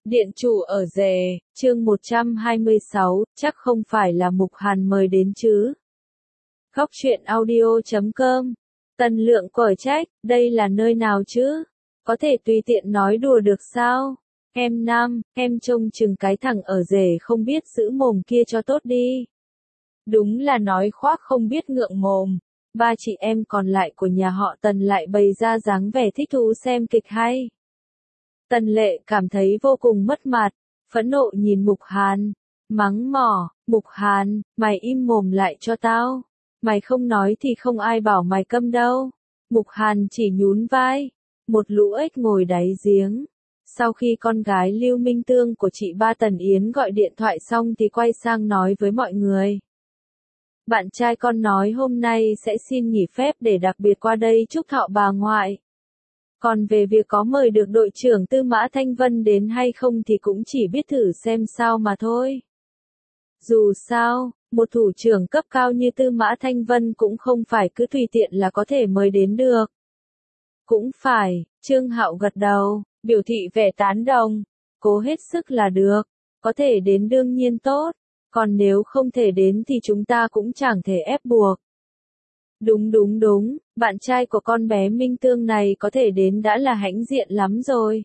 Điện chủ ở rể, chương 126, chắc không phải là Mục Hàn mời đến chứ. Góc truyện audio.com. Tần Lượng quở trách, đây là nơi nào chứ? Có thể tùy tiện nói đùa được sao? Em nam, em trông chừng cái thằng ở rể không biết giữ mồm kia cho tốt đi. Đúng là nói khoác không biết ngượng mồm. Ba chị em còn lại của nhà họ Tần lại bày ra dáng vẻ thích thú xem kịch hay. Tần Lệ cảm thấy vô cùng mất mặt, phẫn nộ nhìn Mục Hàn, mắng mỏ, Mục Hàn, mày im mồm lại cho tao, mày không nói thì không ai bảo mày câm đâu. Mục Hàn chỉ nhún vai, một lũ ếch ngồi đáy giếng. Sau khi con gái Lưu Minh Tương của chị ba Tần Yến gọi điện thoại xong thì quay sang nói với mọi người. Bạn trai con nói hôm nay sẽ xin nghỉ phép để đặc biệt qua đây chúc thọ bà ngoại. Còn về việc có mời được đội trưởng Tư Mã Thanh Vân đến hay không thì cũng chỉ biết thử xem sao mà thôi. Dù sao, một thủ trưởng cấp cao như Tư Mã Thanh Vân cũng không phải cứ tùy tiện là có thể mời đến được. Cũng phải, Trương Hạo gật đầu, biểu thị vẻ tán đồng, cố hết sức là được, có thể đến đương nhiên tốt, còn nếu không thể đến thì chúng ta cũng chẳng thể ép buộc. Đúng, bạn trai của con bé Minh Tương này có thể đến đã là hãnh diện lắm rồi.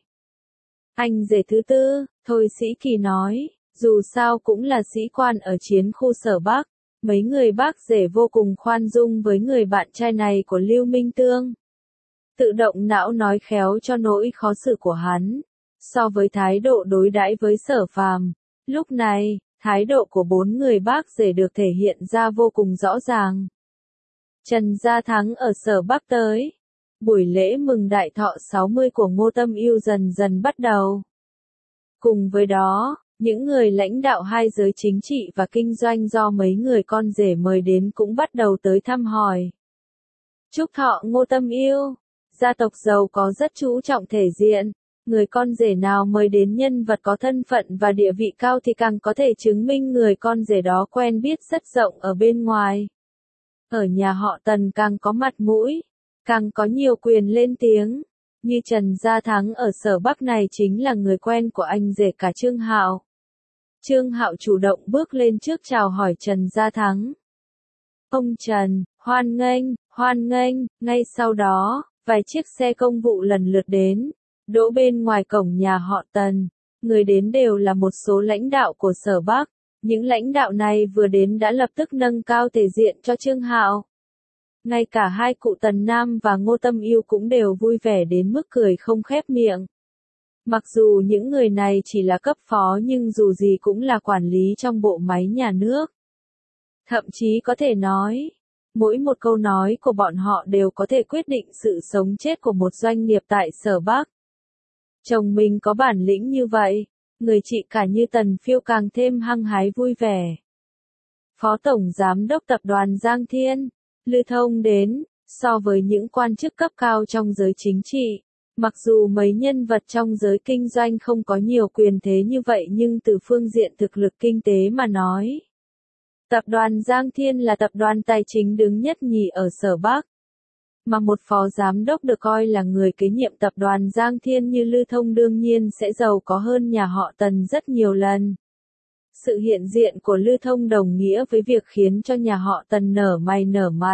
Anh rể thứ tư, Thôi Sĩ Kỳ nói, dù sao cũng là sĩ quan ở chiến khu Sở Bắc, mấy người bác rể vô cùng khoan dung với người bạn trai này của Lưu Minh Tương. Tự động não nói khéo cho nỗi khó xử của hắn, so với thái độ đối đãi với Sở Phàm, lúc này, thái độ của bốn người bác rể được thể hiện ra vô cùng rõ ràng. Trần Gia Thắng ở Sở Bắc tới. Buổi lễ mừng đại thọ 60 của Ngô Tâm Ưu dần dần bắt đầu. Cùng với đó, những người lãnh đạo hai giới chính trị và kinh doanh do mấy người con rể mời đến cũng bắt đầu tới thăm hỏi. Chúc thọ Ngô Tâm Ưu, gia tộc giàu có rất chú trọng thể diện. Người con rể nào mời đến nhân vật có thân phận và địa vị cao thì càng có thể chứng minh người con rể đó quen biết rất rộng ở bên ngoài. Ở nhà họ Tần càng có mặt mũi, càng có nhiều quyền lên tiếng, như Trần Gia Thắng ở Sở Bắc này chính là người quen của anh rể cả Trương Hạo. Trương Hạo chủ động bước lên trước chào hỏi Trần Gia Thắng. Ông Trần, hoan nghênh, ngay sau đó, vài chiếc xe công vụ lần lượt đến, đỗ bên ngoài cổng nhà họ Tần, người đến đều là một số lãnh đạo của Sở Bắc. Những lãnh đạo này vừa đến đã lập tức nâng cao thể diện cho Trương Hạo. Ngay cả hai cụ Tần Nam và Ngô Tâm Ưu cũng đều vui vẻ đến mức cười không khép miệng. Mặc dù những người này chỉ là cấp phó nhưng dù gì cũng là quản lý trong bộ máy nhà nước. Thậm chí có thể nói, mỗi một câu nói của bọn họ đều có thể quyết định sự sống chết của một doanh nghiệp tại Sở Bắc. Chồng mình có bản lĩnh như vậy. Người chị cả như Tần Phiêu càng thêm hăng hái vui vẻ. Phó Tổng Giám đốc Tập đoàn Giang Thiên, Lư Thông đến, so với những quan chức cấp cao trong giới chính trị, mặc dù mấy nhân vật trong giới kinh doanh không có nhiều quyền thế như vậy nhưng từ phương diện thực lực kinh tế mà nói. Tập đoàn Giang Thiên là tập đoàn tài chính đứng nhất nhì ở Sở Bắc. Mà một phó giám đốc được coi là người kế nhiệm tập đoàn Giang Thiên như Lư Thông đương nhiên sẽ giàu có hơn nhà họ Tần rất nhiều lần. Sự hiện diện của Lư Thông đồng nghĩa với việc khiến cho nhà họ Tần nở mày nở mặt.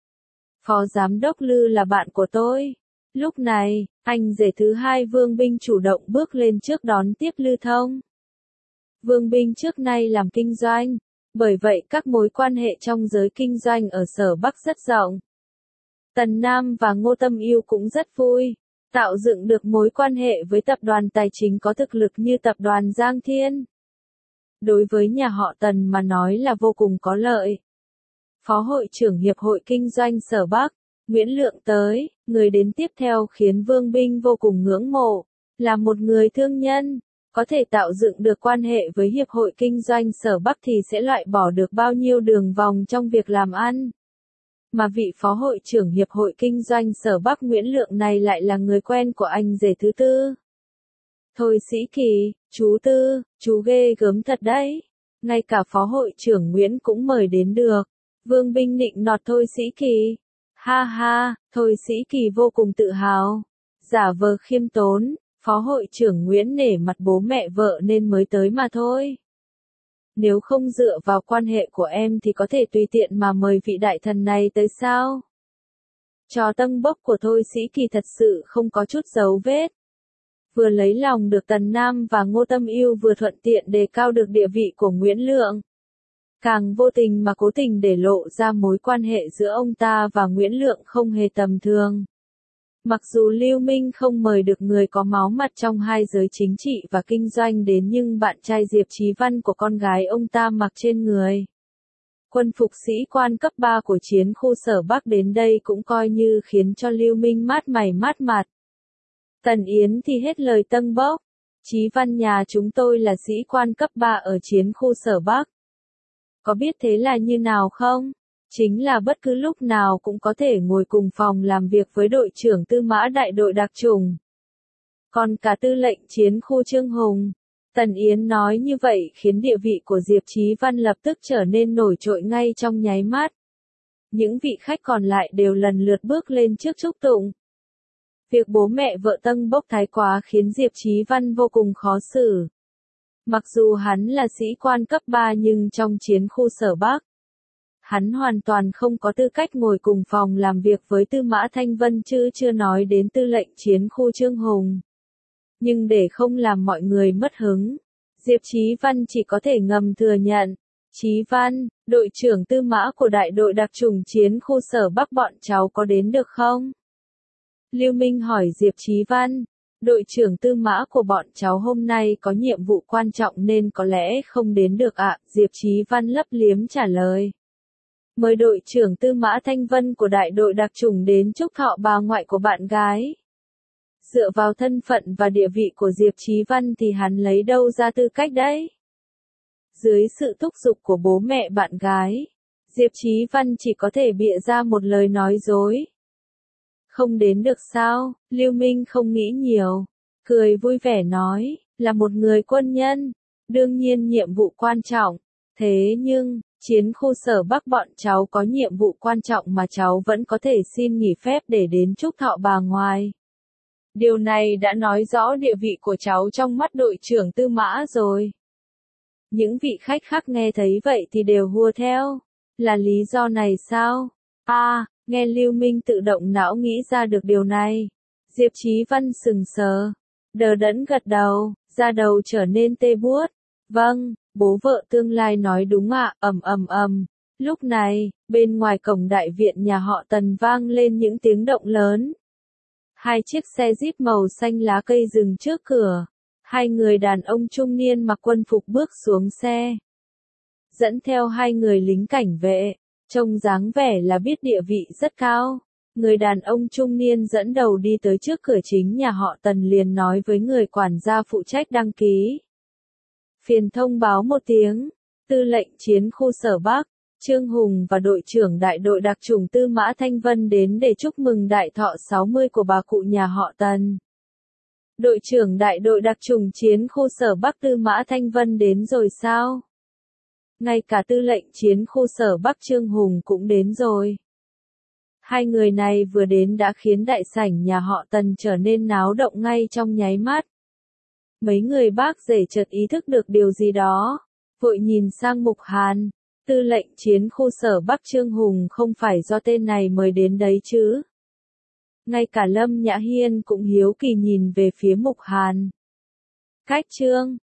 Phó giám đốc Lư là bạn của tôi. Lúc này, anh rể thứ hai Vương Binh chủ động bước lên trước đón tiếp Lư Thông. Vương Binh trước nay làm kinh doanh, bởi vậy các mối quan hệ trong giới kinh doanh ở Sở Bắc rất rộng. Tần Nam và Ngô Tâm Ưu cũng rất vui, tạo dựng được mối quan hệ với tập đoàn tài chính có thực lực như tập đoàn Giang Thiên. Đối với nhà họ Tần mà nói là vô cùng có lợi. Phó hội trưởng Hiệp hội Kinh doanh Sở Bắc, Nguyễn Lượng tới, người đến tiếp theo khiến Vương Binh vô cùng ngưỡng mộ, là một người thương nhân, có thể tạo dựng được quan hệ với Hiệp hội Kinh doanh Sở Bắc thì sẽ loại bỏ được bao nhiêu đường vòng trong việc làm ăn. Mà vị phó hội trưởng Hiệp hội Kinh doanh Sở Bắc Nguyễn Lượng này lại là người quen của anh rể thứ tư. Thôi Sĩ Kỳ, chú Tư, chú ghê gớm thật đấy. Ngay cả phó hội trưởng Nguyễn cũng mời đến được. Vương Binh nịnh nọt Thôi Sĩ Kỳ. Ha ha, Thôi Sĩ Kỳ vô cùng tự hào. Giả vờ khiêm tốn, Phó hội trưởng Nguyễn nể mặt bố mẹ vợ nên mới tới mà thôi. Nếu không dựa vào quan hệ của em thì có thể tùy tiện mà mời vị đại thần này tới sao? Trò tâng bốc của Thôi Sĩ Kỳ thật sự không có chút dấu vết. Vừa lấy lòng được Tần Nam và Ngô Tâm Ưu vừa thuận tiện đề cao được địa vị của Nguyễn Lượng. Càng vô tình mà cố tình để lộ ra mối quan hệ giữa ông ta và Nguyễn Lượng không hề tầm thường. Mặc dù Lưu Minh không mời được người có máu mặt trong hai giới chính trị và kinh doanh đến nhưng bạn trai Diệp Chí Văn của con gái ông ta mặc trên người quân phục sĩ quan cấp 3 của chiến khu Sở Bắc đến đây cũng coi như khiến cho Lưu Minh mát mày mát mặt. Tần Yến thì hết lời tâng bốc. Chí Văn nhà chúng tôi là sĩ quan cấp 3 ở chiến khu Sở Bắc. Có biết thế là như nào không? Chính là bất cứ lúc nào cũng có thể ngồi cùng phòng làm việc với đội trưởng tư mã đại đội đặc chủng. Còn cả tư lệnh chiến khu Trương Hùng. Tần Yến nói như vậy khiến địa vị của Diệp Chí Văn lập tức trở nên nổi trội ngay trong nháy mắt. Những vị khách còn lại đều lần lượt bước lên trước chúc tụng. Việc bố mẹ vợ tâng bốc thái quá khiến Diệp Chí Văn vô cùng khó xử. Mặc dù hắn là sĩ quan cấp 3 nhưng trong chiến khu Sở Bắc, hắn hoàn toàn không có tư cách ngồi cùng phòng làm việc với Tư Mã Thanh Vân chứ chưa nói đến tư lệnh chiến khu Trương Hùng. Nhưng để không làm mọi người mất hứng, Diệp Chí Văn chỉ có thể ngầm thừa nhận. Chí Văn, đội trưởng tư mã của đại đội đặc chủng chiến khu Sở Bắc bọn cháu có đến được không? Lưu Minh hỏi Diệp Chí Văn, đội trưởng tư mã của bọn cháu hôm nay có nhiệm vụ quan trọng nên có lẽ không đến được ạ. Diệp Chí Văn lấp liếm trả lời. Mời đội trưởng tư mã Thanh Vân của đại đội đặc chủng đến chúc thọ bà ngoại của bạn gái. Dựa vào thân phận và địa vị của Diệp Chí Văn thì hắn lấy đâu ra tư cách đấy? Dưới sự thúc giục của bố mẹ bạn gái, Diệp Chí Văn chỉ có thể bịa ra một lời nói dối. Không đến được sao? Lưu Minh không nghĩ nhiều, cười vui vẻ nói, là một người quân nhân, đương nhiên nhiệm vụ quan trọng. Thế nhưng, chiến khu Sở Bắc bọn cháu có nhiệm vụ quan trọng mà cháu vẫn có thể xin nghỉ phép để đến chúc thọ bà ngoại. Điều này đã nói rõ địa vị của cháu trong mắt đội trưởng tư mã rồi. Những vị khách khác nghe thấy vậy thì đều hùa theo. Là lý do này sao? Nghe Lưu Minh tự động não nghĩ ra được điều này. Diệp Chí Văn sừng sờ, đờ đẫn gật đầu, da đầu trở nên tê buốt. Vâng, bố vợ tương lai nói đúng ạ, ầm. Lúc này, bên ngoài cổng đại viện nhà họ Tần vang lên những tiếng động lớn. Hai chiếc xe Jeep màu xanh lá cây dừng trước cửa. Hai người đàn ông trung niên mặc quân phục bước xuống xe. Dẫn theo hai người lính cảnh vệ, trông dáng vẻ là biết địa vị rất cao. Người đàn ông trung niên dẫn đầu đi tới trước cửa chính nhà họ Tần liền nói với người quản gia phụ trách đăng ký. Phiền thông báo một tiếng, tư lệnh chiến khu Sở Bắc, Trương Hùng và đội trưởng đại đội đặc chủng Tư Mã Thanh Vân đến để chúc mừng đại thọ 60 của bà cụ nhà họ Tần. Đội trưởng đại đội đặc chủng chiến khu Sở Bắc Tư Mã Thanh Vân đến rồi sao? Ngay cả tư lệnh chiến khu Sở Bắc Trương Hùng cũng đến rồi. Hai người này vừa đến đã khiến đại sảnh nhà họ Tần trở nên náo động ngay trong nháy mắt. Mấy người bác rể chợt ý thức được điều gì đó, vội nhìn sang Mục Hàn. Tư lệnh chiến khu Sở Bắc Trương Hùng không phải do tên này mời đến đấy chứ? Ngay cả Lâm Nhã Hiên cũng hiếu kỳ nhìn về phía Mục Hàn. Cách Trương,